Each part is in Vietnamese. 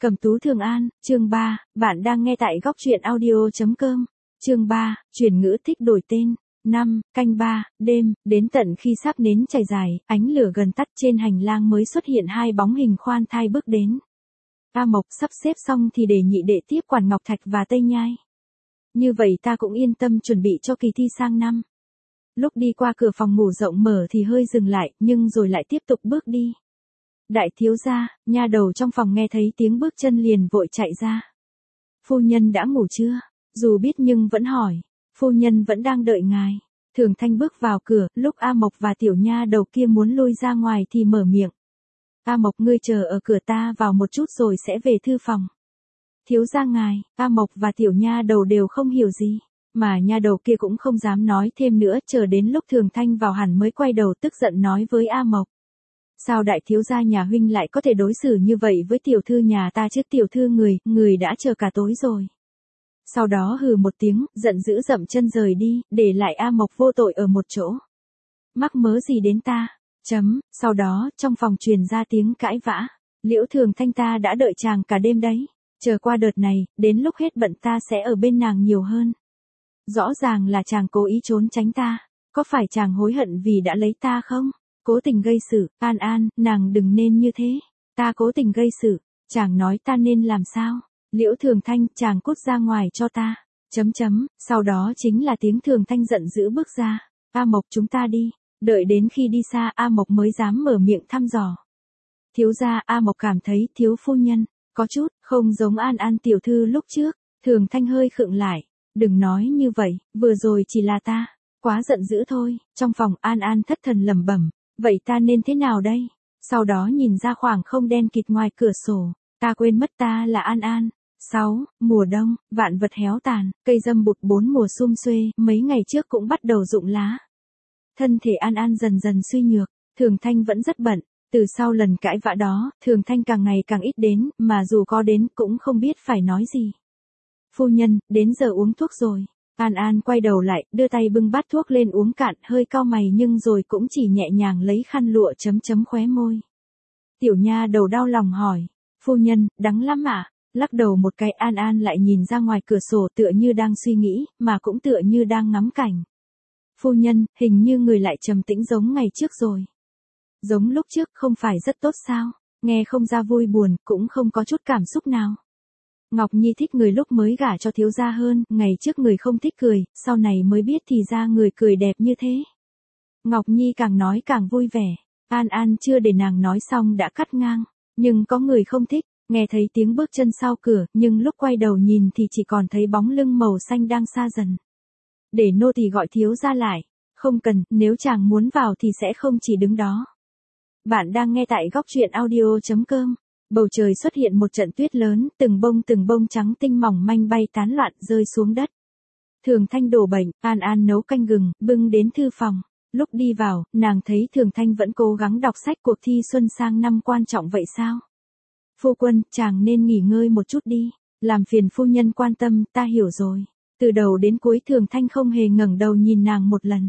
Cẩm Tú Thường An, chương 3, bạn đang nghe tại góc truyện audio.com. Chương 3, chuyển ngữ thích đổi tên. 5, canh 3, đêm, đến tận khi sắp nến chảy dài, ánh lửa gần tắt trên hành lang mới xuất hiện hai bóng hình khoan thai bước đến. A Mộc sắp xếp xong thì để nhị đệ tiếp quản Ngọc Thạch và Tây Nhai. Như vậy ta cũng yên tâm chuẩn bị cho kỳ thi sang năm. Lúc đi qua cửa phòng ngủ rộng mở thì hơi dừng lại, nhưng rồi lại tiếp tục bước đi. Đại thiếu gia, nha đầu trong phòng nghe thấy tiếng bước chân liền vội chạy ra. Phu nhân đã ngủ chưa? Dù biết nhưng vẫn hỏi. Phu nhân vẫn đang đợi ngài. Thường Thanh bước vào cửa, lúc A Mộc và tiểu nha đầu kia muốn lui ra ngoài thì mở miệng. A Mộc, ngươi chờ ở cửa, ta vào một chút rồi sẽ về thư phòng. Thiếu gia ngài. A Mộc và tiểu nha đầu đều không hiểu gì. Mà nha đầu kia cũng không dám nói thêm nữa, chờ đến lúc Thường Thanh vào hẳn mới quay đầu tức giận nói với A Mộc. Sao đại thiếu gia nhà huynh lại có thể đối xử như vậy với tiểu thư nhà ta chứ? Tiểu thư người đã chờ cả tối rồi. Sau đó hừ một tiếng, giận dữ dậm chân rời đi, để lại A Mộc vô tội ở một chỗ. Mắc mớ gì đến ta? Sau đó, trong phòng truyền ra tiếng cãi vã. Liễu Thường Thanh, ta đã đợi chàng cả đêm đấy. Chờ qua đợt này, đến lúc hết bận ta sẽ ở bên nàng nhiều hơn. Rõ ràng là chàng cố ý trốn tránh ta. Có phải chàng hối hận vì đã lấy ta không? Cố tình gây sự, An, nàng đừng nên như thế. Ta cố tình gây sự, chàng nói ta nên làm sao? Liễu Thường Thanh, chàng cút ra ngoài cho ta. Sau đó chính là tiếng Thường Thanh giận dữ bước ra. A Mộc, chúng ta đi. Đợi đến khi đi xa, A Mộc mới dám mở miệng thăm dò. Thiếu gia, A Mộc cảm thấy thiếu phu nhân có chút không giống An tiểu thư lúc trước. Thường Thanh hơi khựng lại. Đừng nói như vậy, vừa rồi chỉ là ta quá giận dữ thôi. Trong phòng An thất thần lẩm bẩm. Vậy ta nên thế nào đây? Sau đó nhìn ra khoảng không đen kịt ngoài cửa sổ. Ta quên mất ta là An. 6. Mùa đông, vạn vật héo tàn, cây dâm bụt 4 mùa sum xuê, mấy ngày trước cũng bắt đầu rụng lá. Thân thể An dần dần suy nhược, Thường Thanh vẫn rất bận. Từ sau lần cãi vã đó, Thường Thanh càng ngày càng ít đến, mà dù có đến cũng không biết phải nói gì. Phu nhân, đến giờ uống thuốc rồi. An quay đầu lại, đưa tay bưng bát thuốc lên uống cạn, hơi cau mày nhưng rồi cũng chỉ nhẹ nhàng lấy khăn lụa chấm khóe môi. Tiểu nha đầu đau lòng hỏi, phu nhân, đắng lắm ạ? Lắc đầu một cái, An lại nhìn ra ngoài cửa sổ tựa như đang suy nghĩ, mà cũng tựa như đang ngắm cảnh. Phu nhân, hình như người lại trầm tĩnh giống ngày trước rồi. Giống lúc trước không phải rất tốt sao? Nghe không ra vui buồn, cũng không có chút cảm xúc nào. Ngọc Nhi thích người lúc mới gả cho thiếu gia hơn, ngày trước người không thích cười, sau này mới biết thì ra người cười đẹp như thế. Ngọc Nhi càng nói càng vui vẻ, An chưa để nàng nói xong đã cắt ngang, nhưng có người không thích, nghe thấy tiếng bước chân sau cửa, nhưng lúc quay đầu nhìn thì chỉ còn thấy bóng lưng màu xanh đang xa dần. Để nô tỳ gọi thiếu gia lại, không cần, nếu chàng muốn vào thì sẽ không chỉ đứng đó. Bạn đang nghe tại góc truyện audio.com. Bầu trời xuất hiện một trận tuyết lớn, từng bông trắng tinh mỏng manh bay tán loạn rơi xuống đất. Thường Thanh đổ bệnh, An nấu canh gừng, bưng đến thư phòng. Lúc đi vào, nàng thấy Thường Thanh vẫn cố gắng đọc sách. Cuộc thi xuân sang năm quan trọng vậy sao? Phu quân, chàng nên nghỉ ngơi một chút đi. Làm phiền phu nhân quan tâm, ta hiểu rồi. Từ đầu đến cuối Thường Thanh không hề ngẩng đầu nhìn nàng một lần.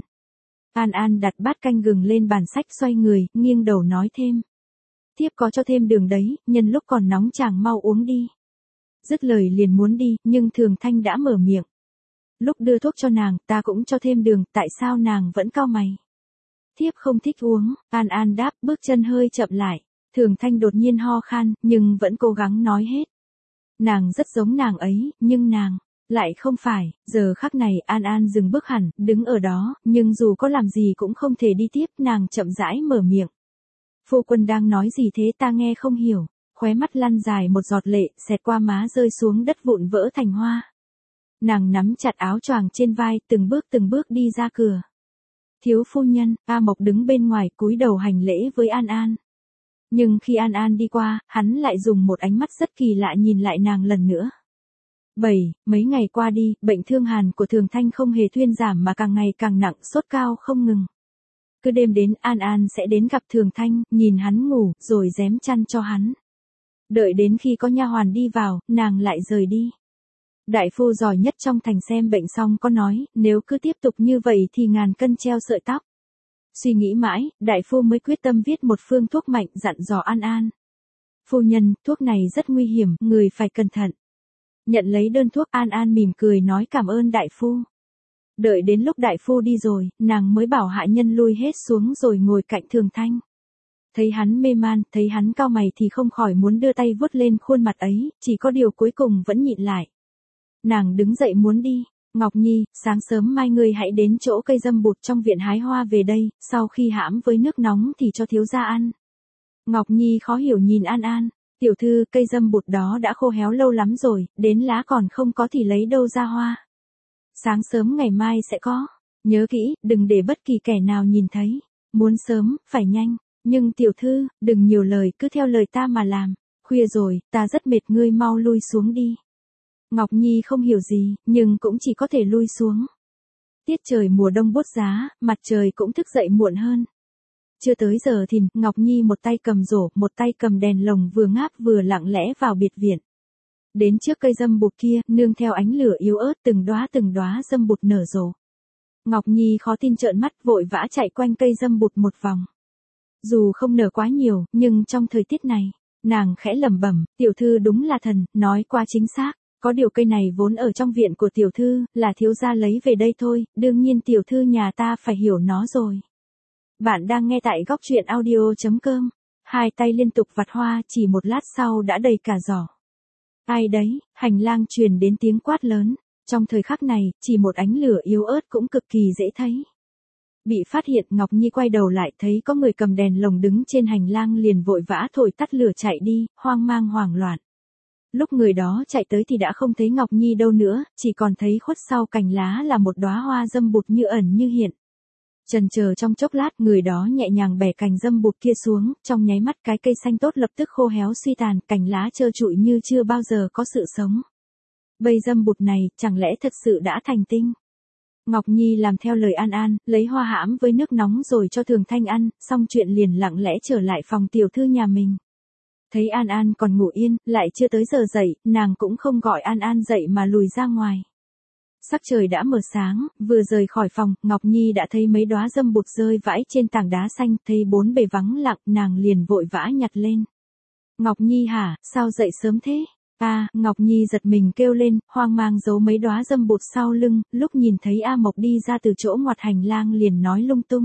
An đặt bát canh gừng lên bàn sách, xoay người, nghiêng đầu nói thêm. Thiếp có cho thêm đường đấy, nhân lúc còn nóng chàng mau uống đi. Dứt lời liền muốn đi, nhưng Thường Thanh đã mở miệng. Lúc đưa thuốc cho nàng, ta cũng cho thêm đường, tại sao nàng vẫn cau mày? Thiếp không thích uống, An đáp, bước chân hơi chậm lại. Thường Thanh đột nhiên ho khan, nhưng vẫn cố gắng nói hết. Nàng rất giống nàng ấy, nhưng nàng lại không phải. Giờ khắc này An dừng bước hẳn, đứng ở đó, nhưng dù có làm gì cũng không thể đi tiếp, nàng chậm rãi mở miệng. Phu quân đang nói gì thế, ta nghe không hiểu. Khóe mắt lăn dài một giọt lệ, xẹt qua má rơi xuống đất vụn vỡ thành hoa. Nàng nắm chặt áo choàng trên vai, từng bước đi ra cửa. Thiếu phu nhân, A Mộc đứng bên ngoài cúi đầu hành lễ với An. Nhưng khi An đi qua, hắn lại dùng một ánh mắt rất kỳ lạ nhìn lại nàng lần nữa. Mấy ngày qua đi, bệnh thương hàn của Thường Thanh không hề thuyên giảm mà càng ngày càng nặng, sốt cao không ngừng. Cứ đêm đến An sẽ đến gặp Thường Thanh, nhìn hắn ngủ, rồi rém chăn cho hắn. Đợi đến khi có nha hoàn đi vào, nàng lại rời đi. Đại phu giỏi nhất trong thành xem bệnh xong có nói, nếu cứ tiếp tục như vậy thì ngàn cân treo sợi tóc. Suy nghĩ mãi, đại phu mới quyết tâm viết một phương thuốc mạnh dặn dò An. Phu nhân, thuốc này rất nguy hiểm, người phải cẩn thận. Nhận lấy đơn thuốc, An An mỉm cười nói cảm ơn đại phu. Đợi đến lúc đại phu đi rồi, nàng mới bảo hạ nhân lui hết xuống rồi ngồi cạnh Thường Thanh. Thấy hắn mê man, thấy hắn cau mày thì không khỏi muốn đưa tay vuốt lên khuôn mặt ấy, chỉ có điều cuối cùng vẫn nhịn lại. Nàng đứng dậy muốn đi. Ngọc Nhi, sáng sớm mai ngươi hãy đến chỗ cây dâm bụt trong viện hái hoa về đây, sau khi hãm với nước nóng thì cho thiếu gia ăn. Ngọc Nhi khó hiểu nhìn An An, tiểu thư, cây dâm bụt đó đã khô héo lâu lắm rồi, đến lá còn không có thì lấy đâu ra hoa. Sáng sớm ngày mai sẽ có, nhớ kỹ, đừng để bất kỳ kẻ nào nhìn thấy, muốn sớm, phải nhanh, nhưng tiểu thư, đừng nhiều lời, cứ theo lời ta mà làm, khuya rồi, ta rất mệt, ngươi mau lui xuống đi. Ngọc Nhi không hiểu gì, nhưng cũng chỉ có thể lui xuống. Tiết trời mùa đông buốt giá, mặt trời cũng thức dậy muộn hơn. Chưa tới giờ thìn, Ngọc Nhi một tay cầm rổ, một tay cầm đèn lồng vừa ngáp vừa lặng lẽ vào biệt viện. Đến trước cây dâm bụt kia, nương theo ánh lửa yếu ớt từng đóa dâm bụt nở rộ. Ngọc Nhi khó tin trợn mắt vội vã chạy quanh cây dâm bụt một vòng. Dù không nở quá nhiều, nhưng trong thời tiết này, nàng khẽ lẩm bẩm, tiểu thư đúng là thần, nói qua chính xác. Có điều cây này vốn ở trong viện của tiểu thư, là thiếu gia lấy về đây thôi, đương nhiên tiểu thư nhà ta phải hiểu nó rồi. Bạn đang nghe tại góc truyện audio.com. Hai tay liên tục vặt hoa, chỉ một lát sau đã đầy cả giỏ. Ai đấy, hành lang truyền đến tiếng quát lớn. Trong thời khắc này, chỉ một ánh lửa yếu ớt cũng cực kỳ dễ thấy. Bị phát hiện, Ngọc Nhi quay đầu lại thấy có người cầm đèn lồng đứng trên hành lang liền vội vã thổi tắt lửa chạy đi, hoang mang hoảng loạn. Lúc người đó chạy tới thì đã không thấy Ngọc Nhi đâu nữa, chỉ còn thấy khuất sau cành lá là một đóa hoa dâm bụt như ẩn như hiện. Chần chờ trong chốc lát, người đó nhẹ nhàng bẻ cành dâm bụt kia xuống, trong nháy mắt cái cây xanh tốt lập tức khô héo suy tàn, cành lá trơ trụi như chưa bao giờ có sự sống. Bầy dâm bụt này, chẳng lẽ thật sự đã thành tinh? Ngọc Nhi làm theo lời An An, lấy hoa hãm với nước nóng rồi cho Thường Thanh ăn, xong chuyện liền lặng lẽ trở lại phòng tiểu thư nhà mình. Thấy An An còn ngủ yên, lại chưa tới giờ dậy, nàng cũng không gọi An An dậy mà lùi ra ngoài. Sắc trời đã mờ sáng, vừa rời khỏi phòng, Ngọc Nhi đã thấy mấy đóa dâm bụt rơi vãi trên tảng đá xanh, thấy bốn bề vắng lặng, nàng liền vội vã nhặt lên. Ngọc Nhi hả, sao dậy sớm thế? Ngọc Nhi giật mình kêu lên, hoang mang giấu mấy đóa dâm bụt sau lưng, lúc nhìn thấy A Mộc đi ra từ chỗ ngoặt hành lang liền nói lung tung.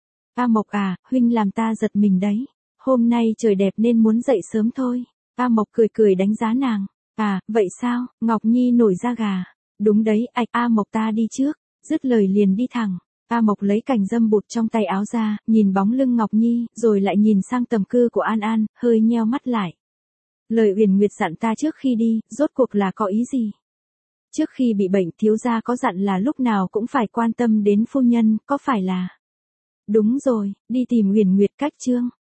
A Mộc à, huynh làm ta giật mình đấy. Hôm nay trời đẹp nên muốn dậy sớm thôi. A Mộc cười cười đánh giá nàng. Vậy sao? Ngọc Nhi nổi da gà. Đúng đấy, A Mộc ta đi trước. Dứt lời liền đi thẳng. A Mộc lấy cành dâm bụt trong tay áo ra, nhìn bóng lưng Ngọc Nhi, rồi lại nhìn sang tầm cư của An An, hơi nheo mắt lại. Lời Uyển Nguyệt dặn ta trước khi đi, rốt cuộc là có ý gì? Trước khi bị bệnh, thiếu gia có dặn là lúc nào cũng phải quan tâm đến phu nhân, có phải là? Đúng rồi, đi tìm Uyển Nguyệt cách chương.